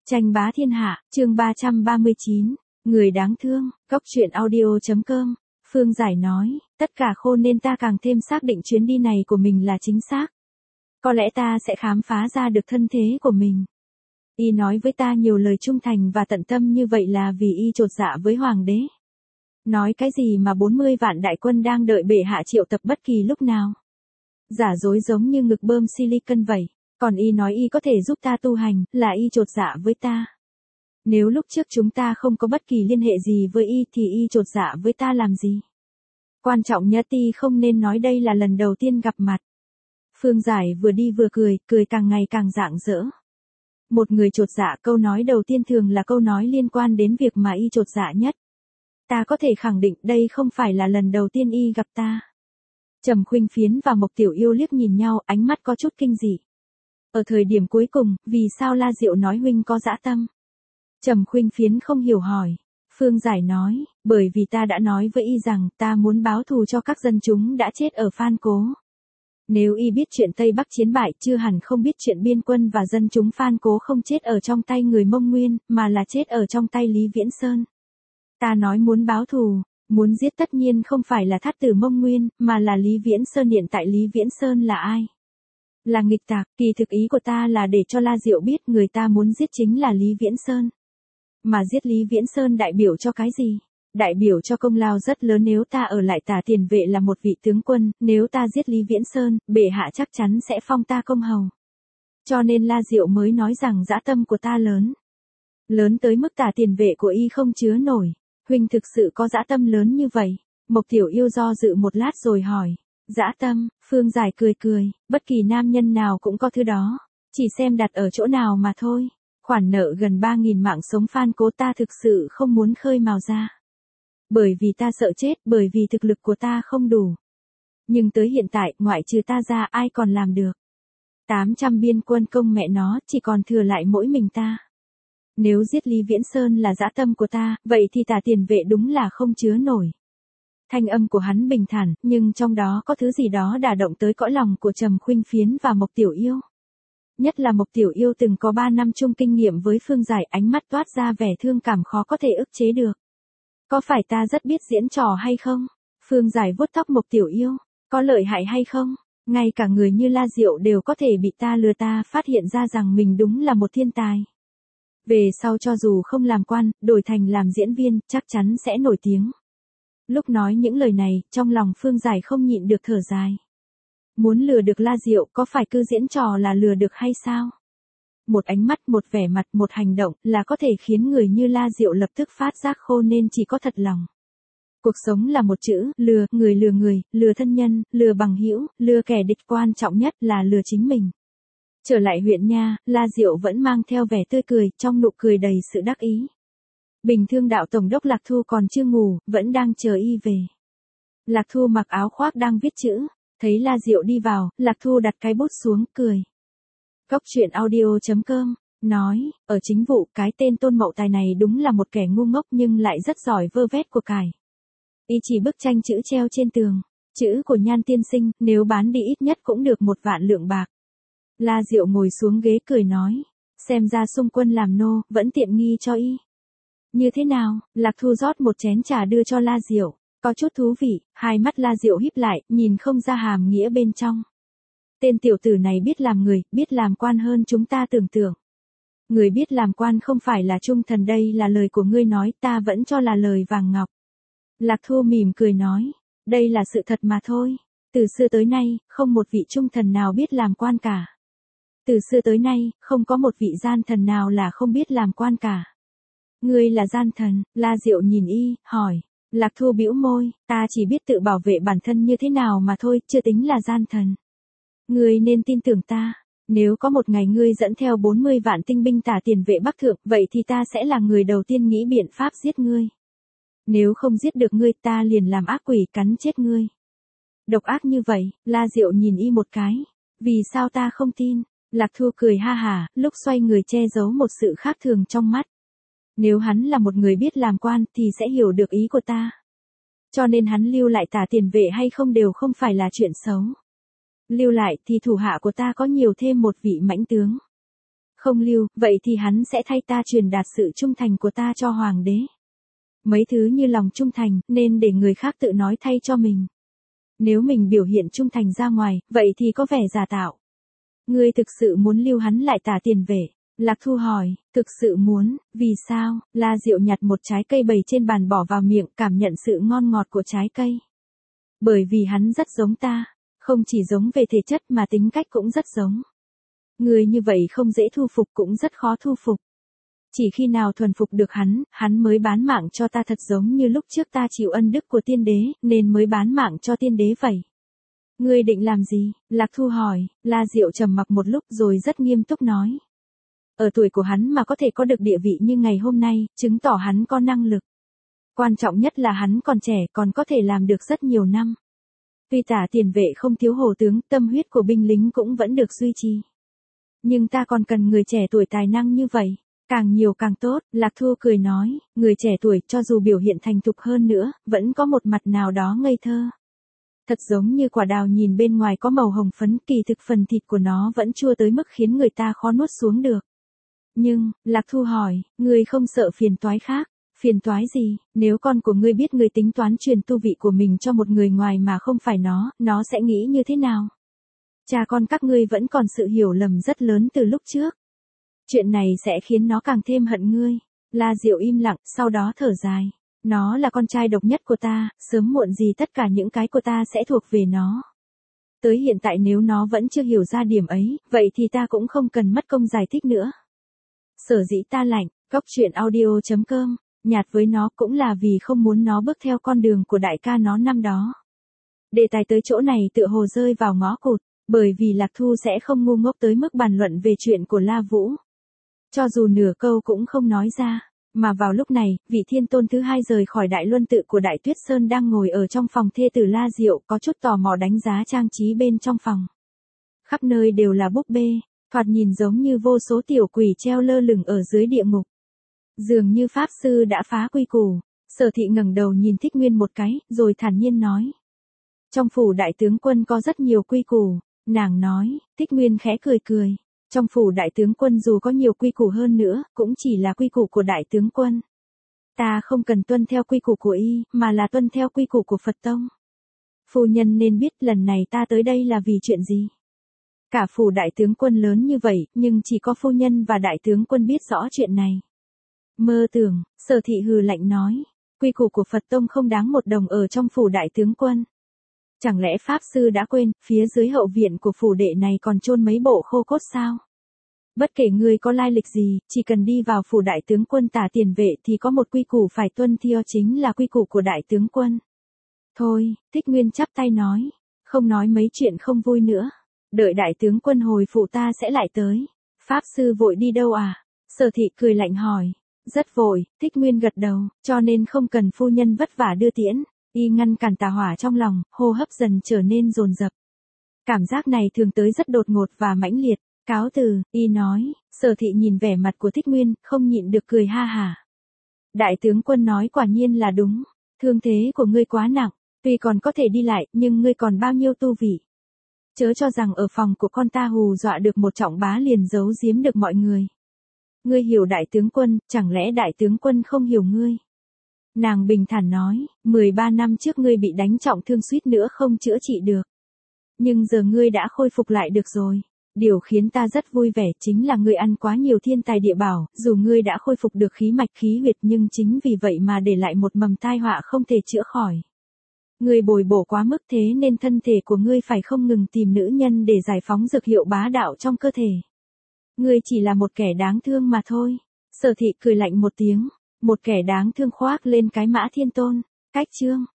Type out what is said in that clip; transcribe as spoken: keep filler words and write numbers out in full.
Tranh bá thiên hạ, chương ba trăm ba mươi chín, người đáng thương, Cốc truyện audio chấm com, Phương Giải nói, tất cả khô nên ta càng thêm xác định chuyến đi này của mình là chính xác. Có lẽ ta sẽ khám phá ra được thân thế của mình. Y nói với ta nhiều lời trung thành và tận tâm như vậy là vì y chột dạ với hoàng đế. Nói cái gì mà bốn mươi vạn đại quân đang đợi bệ hạ triệu tập bất kỳ lúc nào. Giả dối giống như ngực bơm silicon vậy. Còn y nói y có thể giúp ta tu hành, là y chột dạ với ta. Nếu lúc trước chúng ta không có bất kỳ liên hệ gì với y thì y chột dạ với ta làm gì? Quan trọng nhất y không nên nói đây là lần đầu tiên gặp mặt. Phương Giải vừa đi vừa cười, cười càng ngày càng rạng rỡ. Một người chột dạ câu nói đầu tiên thường là câu nói liên quan đến việc mà y chột dạ nhất. Ta có thể khẳng định đây không phải là lần đầu tiên y gặp ta. Trầm Khuynh Phiến và Mộc Tiểu Yêu liếc nhìn nhau, ánh mắt có chút kinh dị. Ở thời điểm cuối cùng, vì sao La Diệu nói huynh có dã tâm? Trầm Khuynh Phiến không hiểu hỏi. Phương Giải nói, bởi vì ta đã nói với y rằng ta muốn báo thù cho các dân chúng đã chết ở Phan Cố. Nếu y biết chuyện Tây Bắc chiến bại, chưa hẳn không biết chuyện biên quân và dân chúng Phan Cố không chết ở trong tay người Mông Nguyên, mà là chết ở trong tay Lý Viễn Sơn. Ta nói muốn báo thù, muốn giết tất nhiên không phải là Thát Tử Mông Nguyên, mà là Lý Viễn Sơn. Hiện tại Lý Viễn Sơn là ai? Là nghịch tặc. Kỳ thực ý của ta là để cho La Diệu biết người ta muốn giết chính là Lý Viễn Sơn. Mà giết Lý Viễn Sơn đại biểu cho cái gì? Đại biểu cho công lao rất lớn. Nếu ta ở lại Tả Tiền Vệ là một vị tướng quân, nếu ta giết Lý Viễn Sơn, bệ hạ chắc chắn sẽ phong ta công hầu. Cho nên La Diệu mới nói rằng dã tâm của ta lớn. Lớn tới mức Tả Tiền Vệ của y không chứa nổi. Huynh thực sự có dã tâm lớn như vậy? Mộc Tiểu Yêu do dự một lát rồi hỏi. Dã tâm, Phương Giải cười cười, bất kỳ nam nhân nào cũng có thứ đó, chỉ xem đặt ở chỗ nào mà thôi. Khoản nợ gần ba nghìn mạng sống Phan Cố ta thực sự không muốn khơi mào ra. Bởi vì ta sợ chết, bởi vì thực lực của ta không đủ. Nhưng tới hiện tại, ngoại trừ ta ra ai còn làm được. tám trăm biên quân công mẹ nó, chỉ còn thừa lại mỗi mình ta. Nếu giết Lý Viễn Sơn là dã tâm của ta, vậy thì Tả Tiền Vệ đúng là không chứa nổi. Thanh âm của hắn bình thản, nhưng trong đó có thứ gì đó đả động tới cõi lòng của Trầm Khuynh Phiến và Mộc Tiểu Yêu. Nhất là Mộc Tiểu Yêu từng có ba năm chung kinh nghiệm với Phương Giải, ánh mắt toát ra vẻ thương cảm khó có thể ức chế được. Có phải ta rất biết diễn trò hay không? Phương Giải vuốt tóc Mộc Tiểu Yêu. Có lợi hại hay không? Ngay cả người như La Diệu đều có thể bị ta lừa. Ta phát hiện ra rằng mình đúng là một thiên tài. Về sau cho dù không làm quan, đổi thành làm diễn viên, chắc chắn sẽ nổi tiếng. Lúc nói những lời này, trong lòng Phương Giải không nhịn được thở dài. Muốn lừa được La Diệu có phải cứ diễn trò là lừa được hay sao? Một ánh mắt, một vẻ mặt, một hành động là có thể khiến người như La Diệu lập tức phát giác khô nên chỉ có thật lòng. Cuộc sống là một chữ, lừa, người lừa người, lừa thân nhân, lừa bằng hữu, lừa kẻ địch, quan trọng nhất là lừa chính mình. Trở lại huyện nha, La Diệu vẫn mang theo vẻ tươi cười, trong nụ cười đầy sự đắc ý. Bình Thương đạo tổng đốc Lạc Thu còn chưa ngủ, vẫn đang chờ y về. Lạc Thu mặc áo khoác đang viết chữ, thấy La Diệu đi vào, Lạc Thu đặt cái bút xuống, cười. Cốc truyện audio chấm com, nói, ở chính vụ, cái tên Tôn Mậu Tài này đúng là một kẻ ngu ngốc nhưng lại rất giỏi vơ vét của cải. Y chỉ bức tranh chữ treo trên tường, chữ của Nhan tiên sinh, nếu bán đi ít nhất cũng được một vạn lượng bạc. La Diệu ngồi xuống ghế cười nói, xem ra xung quân làm nô, vẫn tiện nghi cho y. Như thế nào? Lạc Thu rót một chén trà đưa cho La Diệu, có chút thú vị, hai mắt La Diệu híp lại, nhìn không ra hàm nghĩa bên trong. Tên tiểu tử này biết làm người, biết làm quan hơn chúng ta tưởng tượng. Người biết làm quan không phải là trung thần, đây là lời của ngươi nói, ta vẫn cho là lời vàng ngọc. Lạc Thu mỉm cười nói, đây là sự thật mà thôi. Từ xưa tới nay, không một vị trung thần nào biết làm quan cả. Từ xưa tới nay, không có một vị gian thần nào là không biết làm quan cả. Ngươi là gian thần? La Diệu nhìn y, hỏi. Lạc Thu bĩu môi, ta chỉ biết tự bảo vệ bản thân như thế nào mà thôi, chưa tính là gian thần. Ngươi nên tin tưởng ta. Nếu có một ngày ngươi dẫn theo bốn mươi vạn tinh binh Tả Tiền Vệ Bắc Thượng, vậy thì ta sẽ là người đầu tiên nghĩ biện pháp giết ngươi. Nếu không giết được ngươi, ta liền làm ác quỷ cắn chết ngươi. Độc ác như vậy, La Diệu nhìn y một cái. Vì sao ta không tin? Lạc Thu cười ha hả, lúc xoay người che giấu một sự khác thường trong mắt. Nếu hắn là một người biết làm quan thì sẽ hiểu được ý của ta. Cho nên hắn lưu lại Tả Tiền Vệ hay không đều không phải là chuyện xấu. Lưu lại thì thủ hạ của ta có nhiều thêm một vị mãnh tướng. Không lưu, vậy thì hắn sẽ thay ta truyền đạt sự trung thành của ta cho hoàng đế. Mấy thứ như lòng trung thành, nên để người khác tự nói thay cho mình. Nếu mình biểu hiện trung thành ra ngoài, vậy thì có vẻ giả tạo. Ngươi thực sự muốn lưu hắn lại tả tiền vệ? Lạc Thu hỏi, thực sự muốn, vì sao? La Diệu nhặt một trái cây bày trên bàn bỏ vào miệng, cảm nhận sự ngon ngọt của trái cây. Bởi vì hắn rất giống ta, không chỉ giống về thể chất mà tính cách cũng rất giống. Người như vậy không dễ thu phục cũng rất khó thu phục. Chỉ khi nào thuần phục được hắn, hắn mới bán mạng cho ta thật giống như lúc trước ta chịu ân đức của tiên đế, nên mới bán mạng cho tiên đế vậy. Ngươi định làm gì? Lạc Thu hỏi. La Diệu trầm mặc một lúc rồi rất nghiêm túc nói. Ở tuổi của hắn mà có thể có được địa vị như ngày hôm nay, chứng tỏ hắn có năng lực. Quan trọng nhất là hắn còn trẻ, còn có thể làm được rất nhiều năm. Tuy Tả Tiền Vệ không thiếu hổ tướng, tâm huyết của binh lính cũng vẫn được duy trì. Nhưng ta còn cần người trẻ tuổi tài năng như vậy. Càng nhiều càng tốt, Lạc Thu cười nói, người trẻ tuổi cho dù biểu hiện thành thục hơn nữa, vẫn có một mặt nào đó ngây thơ. Thật giống như quả đào nhìn bên ngoài có màu hồng phấn, kỳ thực phần thịt của nó vẫn chua tới mức khiến người ta khó nuốt xuống được. Nhưng, Lạc Thu hỏi, ngươi không sợ phiền toái khác? Phiền toái gì? Nếu con của ngươi biết ngươi tính toán truyền tu vị của mình cho một người ngoài mà không phải nó, nó sẽ nghĩ như thế nào? Cha con các ngươi vẫn còn sự hiểu lầm rất lớn từ lúc trước. Chuyện này sẽ khiến nó càng thêm hận ngươi. La Diệu im lặng, sau đó thở dài. Nó là con trai độc nhất của ta, sớm muộn gì tất cả những cái của ta sẽ thuộc về nó. Tới hiện tại nếu nó vẫn chưa hiểu ra điểm ấy, vậy thì ta cũng không cần mất công giải thích nữa. Sở dĩ ta lạnh, góc truyện audio chấm com, nhạt với nó cũng là vì không muốn nó bước theo con đường của đại ca nó năm đó. Đề tài tới chỗ này tựa hồ rơi vào ngõ cụt, bởi vì Lạc Thu sẽ không ngu ngốc tới mức bàn luận về chuyện của La Vũ. Cho dù nửa câu cũng không nói ra, mà vào lúc này, vị thiên tôn thứ hai rời khỏi đại luân tự của Đại Tuyết Sơn đang ngồi ở trong phòng thê tử La Diệu, có chút tò mò đánh giá trang trí bên trong phòng. Khắp nơi đều là búp bê, thoạt nhìn giống như vô số tiểu quỷ treo lơ lửng ở dưới địa ngục. Dường như pháp sư đã phá quy củ. Sở Thị ngẩng đầu nhìn Thích Nguyên một cái, rồi thản nhiên nói. Trong phủ đại tướng quân có rất nhiều quy củ, nàng nói. Thích Nguyên khẽ cười cười. Trong phủ đại tướng quân dù có nhiều quy củ hơn nữa, cũng chỉ là quy củ của đại tướng quân. Ta không cần tuân theo quy củ của y, mà là tuân theo quy củ của Phật tông. Phu nhân nên biết lần này ta tới đây là vì chuyện gì. Cả phủ đại tướng quân lớn như vậy, nhưng chỉ có phu nhân và đại tướng quân biết rõ chuyện này. Mơ tưởng, Sở Thị hừ lạnh nói, quy củ của Phật tông không đáng một đồng ở trong phủ đại tướng quân. Chẳng lẽ pháp sư đã quên, phía dưới hậu viện của phủ đệ này còn chôn mấy bộ khô cốt sao? Bất kể ngươi có lai lịch gì, chỉ cần đi vào phủ đại tướng quân Tả Tiền Vệ thì có một quy củ phải tuân theo, chính là quy củ của đại tướng quân. Thôi, Thích Nguyên chắp tay nói, không nói mấy chuyện không vui nữa. Đợi đại tướng quân hồi phủ ta sẽ lại tới. Pháp sư vội đi đâu à? Sở Thị cười lạnh hỏi. Rất vội, Thích Nguyên gật đầu, cho nên không cần phu nhân vất vả đưa tiễn. Y ngăn cản tà hỏa trong lòng, hô hấp dần trở nên dồn dập. Cảm giác này thường tới rất đột ngột và mãnh liệt. Cáo từ, Y nói. Sở Thị nhìn vẻ mặt của Thích Nguyên, không nhịn được cười ha hả. Đại tướng quân nói quả nhiên là đúng. Thương thế của ngươi quá nặng, tuy còn có thể đi lại, nhưng ngươi còn bao nhiêu tu vị. Chớ cho rằng ở phòng của con ta hù dọa được một trọng bá liền giấu giếm được mọi người. Ngươi hiểu đại tướng quân, chẳng lẽ đại tướng quân không hiểu ngươi? Nàng bình thản nói, mười ba năm trước ngươi bị đánh trọng thương suýt nữa không chữa trị được. Nhưng giờ ngươi đã khôi phục lại được rồi. Điều khiến ta rất vui vẻ chính là ngươi ăn quá nhiều thiên tài địa bảo, dù ngươi đã khôi phục được khí mạch khí huyệt nhưng chính vì vậy mà để lại một mầm tai họa không thể chữa khỏi. Ngươi bồi bổ quá mức thế nên thân thể của ngươi phải không ngừng tìm nữ nhân để giải phóng dược hiệu bá đạo trong cơ thể. Ngươi chỉ là một kẻ đáng thương mà thôi. Sở Thị cười lạnh một tiếng, một kẻ đáng thương khoác lên cái mã thiên tôn. Cách chương